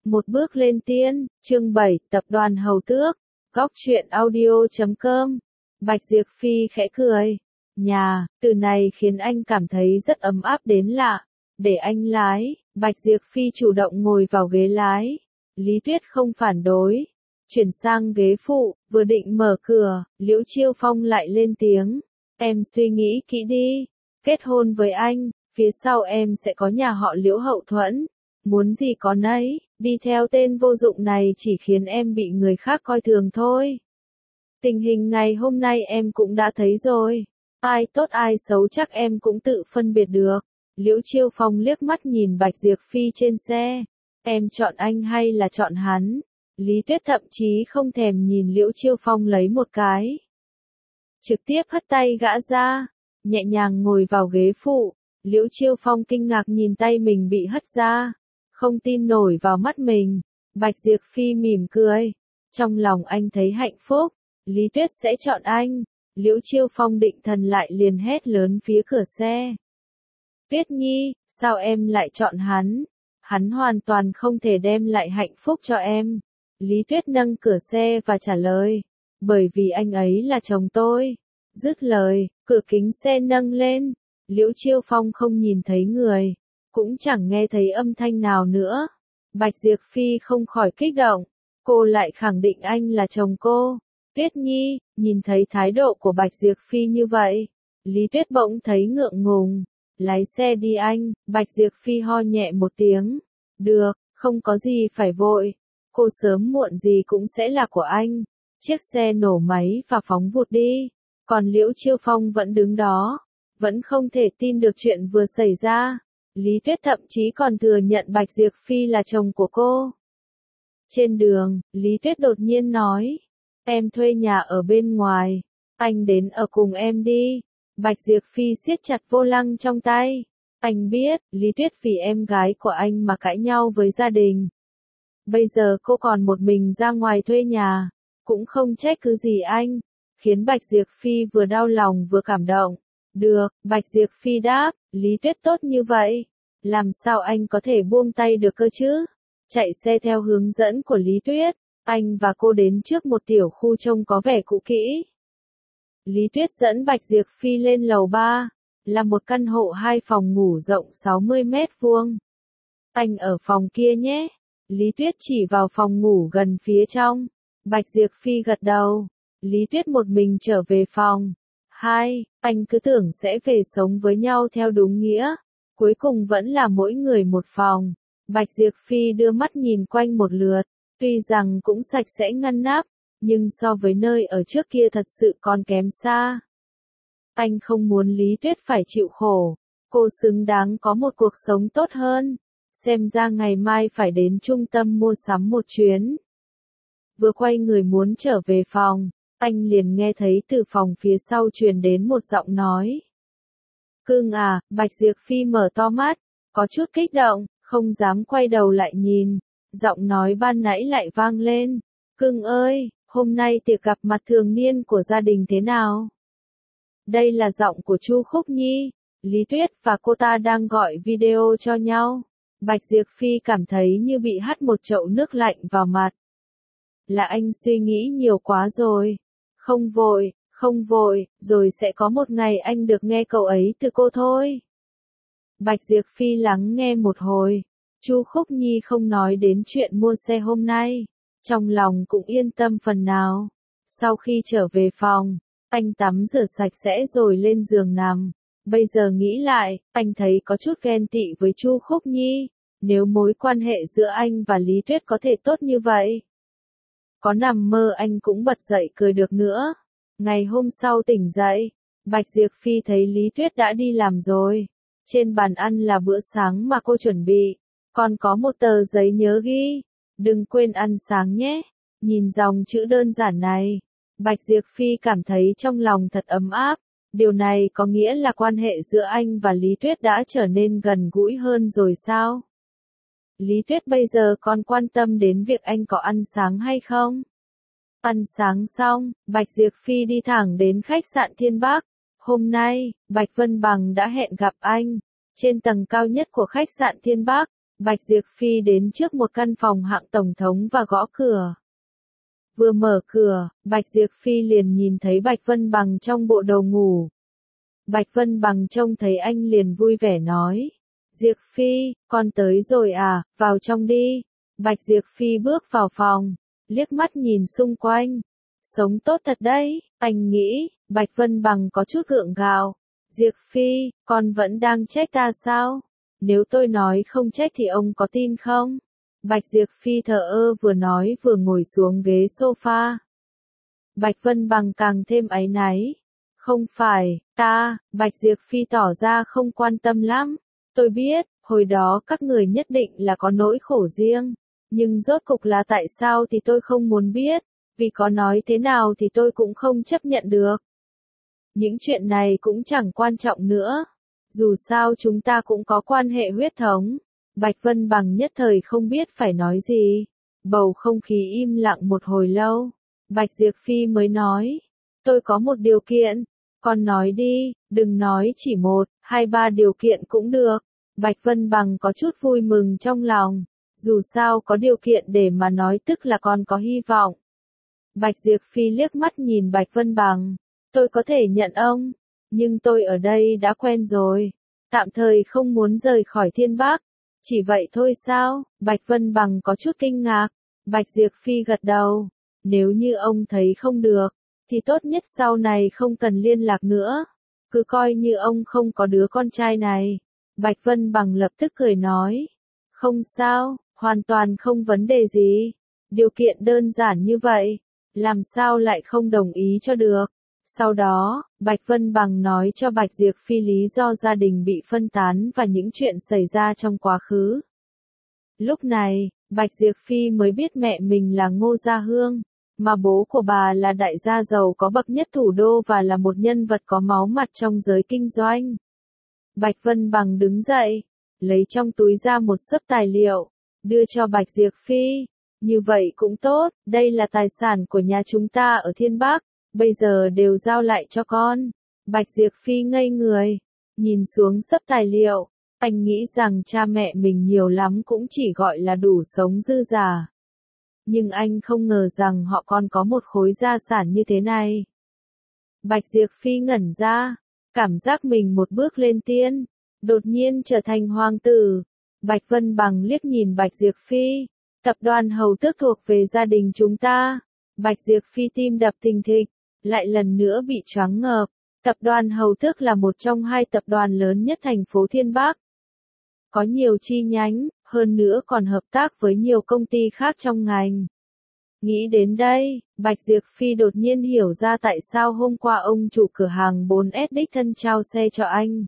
Một bước lên tiên, chương 7, tập đoàn Hầu Tước, góc truyện audio.com. Bạch Diệp Phi khẽ cười. Nhà, từ này khiến anh cảm thấy rất ấm áp đến lạ. Để anh lái, Bạch Diệp Phi chủ động ngồi vào ghế lái. Lý Tuyết không phản đối. Chuyển sang ghế phụ, vừa định mở cửa, Liễu Chiêu Phong lại lên tiếng. Em suy nghĩ kỹ đi. Kết hôn với anh, phía sau em sẽ có nhà họ Liễu hậu thuẫn. Muốn gì có nấy, đi theo tên vô dụng này chỉ khiến em bị người khác coi thường thôi. Tình hình ngày hôm nay em cũng đã thấy rồi. Ai tốt ai xấu chắc em cũng tự phân biệt được. Liễu Chiêu Phong liếc mắt nhìn Bạch Diệp Phi trên xe. Em chọn anh hay là chọn hắn? Lý Tuyết thậm chí không thèm nhìn Liễu Chiêu Phong lấy một cái. Trực tiếp hất tay gã ra, nhẹ nhàng ngồi vào ghế phụ. Liễu Chiêu Phong kinh ngạc nhìn tay mình bị hất ra. Không tin nổi vào mắt mình. Bạch Diệp Phi mỉm cười. Trong lòng anh thấy hạnh phúc. Lý Tuyết sẽ chọn anh. Liễu Chiêu Phong định thần lại liền hét lớn phía cửa xe. Tuyết Nhi, sao em lại chọn hắn? Hắn hoàn toàn không thể đem lại hạnh phúc cho em. Lý Tuyết nâng cửa xe và trả lời. Bởi vì anh ấy là chồng tôi. Dứt lời, cửa kính xe nâng lên. Liễu Chiêu Phong không nhìn thấy người. Cũng chẳng nghe thấy âm thanh nào nữa. Bạch Diệp Phi không khỏi kích động. Cô lại khẳng định anh là chồng cô. Tuyết Nhi, nhìn thấy thái độ của Bạch Diệp Phi như vậy. Lý Tuyết bỗng thấy ngượng ngùng. Lái xe đi anh, Bạch Diệp Phi ho nhẹ một tiếng. Được, không có gì phải vội. Cô sớm muộn gì cũng sẽ là của anh. Chiếc xe nổ máy và phóng vụt đi. Còn Liễu Chiêu Phong vẫn đứng đó. Vẫn không thể tin được chuyện vừa xảy ra. Lý Tuyết thậm chí còn thừa nhận Bạch Diệp Phi là chồng của cô. Trên đường, Lý Tuyết đột nhiên nói. Em thuê nhà ở bên ngoài. Anh đến ở cùng em đi. Bạch Diệp Phi siết chặt vô lăng trong tay. Anh biết, Lý Tuyết vì em gái của anh mà cãi nhau với gia đình. Bây giờ cô còn một mình ra ngoài thuê nhà. Cũng không trách cứ gì anh. Khiến Bạch Diệp Phi vừa đau lòng vừa cảm động. Được, Bạch Diệp Phi đáp, Lý Tuyết tốt như vậy. Làm sao anh có thể buông tay được cơ chứ? Chạy xe theo hướng dẫn của Lý Tuyết. Anh và cô đến trước một tiểu khu trông có vẻ cũ kỹ. Lý Tuyết dẫn Bạch Diệp Phi lên lầu 3. Là một căn hộ 2 phòng ngủ rộng 60 mét vuông. Anh ở phòng kia nhé. Lý Tuyết chỉ vào phòng ngủ gần phía trong. Bạch Diệp Phi gật đầu. Lý Tuyết một mình trở về phòng. Anh cứ tưởng sẽ về sống với nhau theo đúng nghĩa. Cuối cùng vẫn là mỗi người một phòng. Bạch Diệp Phi đưa mắt nhìn quanh một lượt. Tuy rằng cũng sạch sẽ ngăn nắp, nhưng so với nơi ở trước kia thật sự còn kém xa. Anh không muốn Lý Tuyết phải chịu khổ. Cô xứng đáng có một cuộc sống tốt hơn. Xem ra ngày mai phải đến trung tâm mua sắm một chuyến. Vừa quay người muốn trở về phòng, anh liền nghe thấy từ phòng phía sau truyền đến một giọng nói. Cưng à, Bạch Diệp Phi mở to mắt, có chút kích động, không dám quay đầu lại nhìn. Giọng nói ban nãy lại vang lên. Cưng ơi, hôm nay tiệc gặp mặt thường niên của gia đình thế nào? Đây là giọng của Chu Khúc Nhi. Lý Tuyết và cô ta đang gọi video cho nhau. Bạch Diệp Phi cảm thấy như bị hắt một chậu nước lạnh vào mặt. Là anh suy nghĩ nhiều quá rồi. Không vội, rồi sẽ có một ngày anh được nghe câu ấy từ cô thôi. Bạch Diệp Phi lắng nghe một hồi. Chu Khúc Nhi không nói đến chuyện mua xe hôm nay. Trong lòng cũng yên tâm phần nào. Sau khi trở về phòng, anh tắm rửa sạch sẽ rồi lên giường nằm. Bây giờ nghĩ lại, anh thấy có chút ghen tị với Chu Khúc Nhi. Nếu mối quan hệ giữa anh và Lý Tuyết có thể tốt như vậy. Có nằm mơ anh cũng bật dậy cười được nữa. Ngày hôm sau tỉnh dậy, Bạch Diệp Phi thấy Lý Tuyết đã đi làm rồi. Trên bàn ăn là bữa sáng mà cô chuẩn bị. Còn có một tờ giấy nhớ ghi. Đừng quên ăn sáng nhé. Nhìn dòng chữ đơn giản này, Bạch Diệp Phi cảm thấy trong lòng thật ấm áp. Điều này có nghĩa là quan hệ giữa anh và Lý Tuyết đã trở nên gần gũi hơn rồi sao? Lý Tuyết bây giờ còn quan tâm đến việc anh có ăn sáng hay không? Ăn sáng xong, Bạch Diệp Phi đi thẳng đến khách sạn Thiên Bắc. Hôm nay, Bạch Vân Bằng đã hẹn gặp anh. Trên tầng cao nhất của khách sạn Thiên Bắc, Bạch Diệp Phi đến trước một căn phòng hạng tổng thống và gõ cửa. Vừa mở cửa, Bạch Diệp Phi liền nhìn thấy Bạch Vân Bằng trong bộ đồ ngủ. Bạch Vân Bằng trông thấy anh liền vui vẻ nói. Diệp Phi, con tới rồi à, vào trong đi. Bạch Diệp Phi bước vào phòng, liếc mắt nhìn xung quanh. Sống tốt thật đấy, anh nghĩ. Bạch Vân Bằng có chút gượng gạo. Diệp Phi, con vẫn đang trách ta sao? Nếu tôi nói không trách thì ông có tin không? Bạch Diệp Phi thờ ơ vừa nói vừa ngồi xuống ghế sofa. Bạch Vân Bằng càng thêm áy náy. Không phải, Bạch Diệp Phi tỏ ra không quan tâm lắm. Tôi biết, hồi đó các người nhất định là có nỗi khổ riêng. Nhưng rốt cục là tại sao thì tôi không muốn biết. Vì có nói thế nào thì tôi cũng không chấp nhận được. Những chuyện này cũng chẳng quan trọng nữa. Dù sao chúng ta cũng có quan hệ huyết thống. Bạch Vân Bằng nhất thời không biết phải nói gì. Bầu không khí im lặng một hồi lâu. Bạch Diệp Phi mới nói. Tôi có một điều kiện. Con nói đi, đừng nói chỉ 1, 2, 3 điều kiện cũng được. Bạch Vân Bằng có chút vui mừng trong lòng. Dù sao có điều kiện để mà nói tức là con có hy vọng. Bạch Diệp Phi liếc mắt nhìn Bạch Vân Bằng. Tôi có thể nhận ông. Nhưng tôi ở đây đã quen rồi. Tạm thời không muốn rời khỏi Thiên Bắc. Chỉ vậy thôi sao? Bạch Vân Bằng có chút kinh ngạc. Bạch Diệp Phi gật đầu. Nếu như ông thấy không được, thì tốt nhất sau này không cần liên lạc nữa. Cứ coi như ông không có đứa con trai này. Bạch Vân Bằng lập tức cười nói. Không sao, hoàn toàn không vấn đề gì. Điều kiện đơn giản như vậy, làm sao lại không đồng ý cho được. Sau đó, Bạch Vân Bằng nói cho Bạch Diệp Phi lý do gia đình bị phân tán và những chuyện xảy ra trong quá khứ. Lúc này, Bạch Diệp Phi mới biết mẹ mình là Ngô Gia Hương, mà bố của bà là đại gia giàu có bậc nhất thủ đô và là một nhân vật có máu mặt trong giới kinh doanh. Bạch Vân Bằng đứng dậy, lấy trong túi ra một xấp tài liệu, đưa cho Bạch Diệp Phi. Như vậy cũng tốt, đây là tài sản của nhà chúng ta ở Thiên Bắc. Bây giờ đều giao lại cho con. Bạch Diệp Phi ngây người, nhìn xuống xấp tài liệu. Anh nghĩ rằng cha mẹ mình nhiều lắm cũng chỉ gọi là đủ sống dư giả. Nhưng anh không ngờ rằng họ còn có một khối gia sản như thế này. Bạch Diệp Phi ngẩn ra, cảm giác mình một bước lên tiên, đột nhiên trở thành hoàng tử. Bạch Vân Bằng liếc nhìn Bạch Diệp Phi. Tập đoàn Hầu Tước thuộc về gia đình chúng ta. Bạch Diệp Phi tim đập thình thịch, lại lần nữa bị choáng ngợp. Tập đoàn Hầu Tước là một trong 2 tập đoàn lớn nhất thành phố Thiên Bắc. Có nhiều chi nhánh, hơn nữa còn hợp tác với nhiều công ty khác trong ngành. Nghĩ đến đây, Bạch Diệp Phi đột nhiên hiểu ra tại sao hôm qua ông chủ cửa hàng 4S đích thân trao xe cho anh.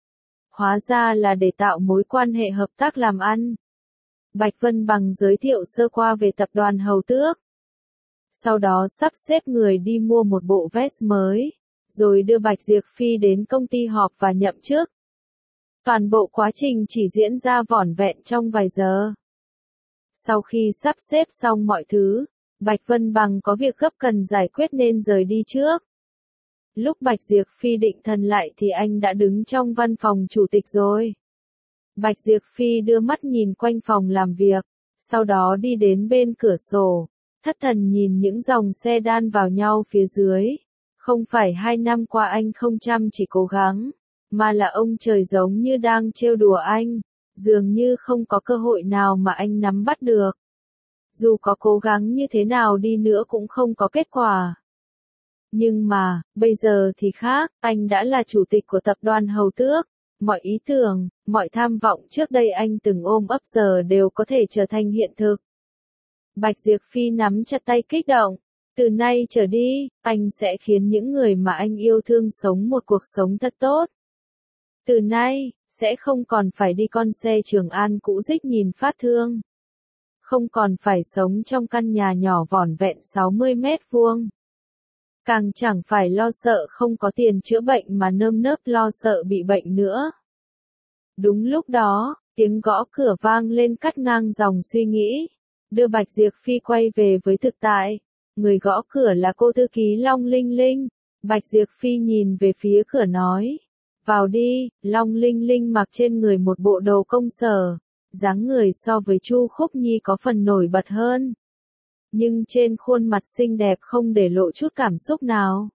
Hóa ra là để tạo mối quan hệ hợp tác làm ăn. Bạch Vân Bằng giới thiệu sơ qua về tập đoàn Hầu Tước. Sau đó sắp xếp người đi mua một bộ vest mới, rồi đưa Bạch Diệp Phi đến công ty họp và nhậm chức. Toàn bộ quá trình chỉ diễn ra vỏn vẹn trong vài giờ. Sau khi sắp xếp xong mọi thứ, Bạch Vân Bằng có việc gấp cần giải quyết nên rời đi trước. Lúc Bạch Diệp Phi định thần lại thì anh đã đứng trong văn phòng chủ tịch rồi. Bạch Diệp Phi đưa mắt nhìn quanh phòng làm việc, sau đó đi đến bên cửa sổ, thất thần nhìn những dòng xe đan vào nhau phía dưới. Không phải 2 năm qua anh không chăm chỉ cố gắng, mà là ông trời giống như đang trêu đùa anh, dường như không có cơ hội nào mà anh nắm bắt được. Dù có cố gắng như thế nào đi nữa cũng không có kết quả. Nhưng mà, bây giờ thì khác, anh đã là chủ tịch của tập đoàn Hầu Tước. Mọi ý tưởng, mọi tham vọng trước đây anh từng ôm ấp giờ đều có thể trở thành hiện thực. Bạch Diệp Phi nắm chặt tay kích động. Từ nay trở đi, anh sẽ khiến những người mà anh yêu thương sống một cuộc sống thật tốt. Từ nay, sẽ không còn phải đi con xe Trường An cũ rích nhìn phát thương. Không còn phải sống trong căn nhà nhỏ vỏn vẹn 60 mét vuông. Càng chẳng phải lo sợ không có tiền chữa bệnh mà nơm nớp lo sợ bị bệnh nữa. Đúng lúc đó, tiếng gõ cửa vang lên cắt ngang dòng suy nghĩ, đưa Bạch Diệp Phi quay về với thực tại. Người gõ cửa là cô thư ký Long Linh Linh. Bạch Diệp Phi nhìn về phía cửa nói, vào đi. Long Linh Linh mặc trên người một bộ đồ công sở, dáng người so với Chu Khúc Nhi có phần nổi bật hơn. Nhưng trên khuôn mặt xinh đẹp không để lộ chút cảm xúc nào.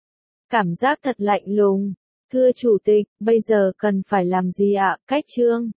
Cảm giác thật lạnh lùng. Thưa chủ tịch, bây giờ cần phải làm gì ạ? Cách Trương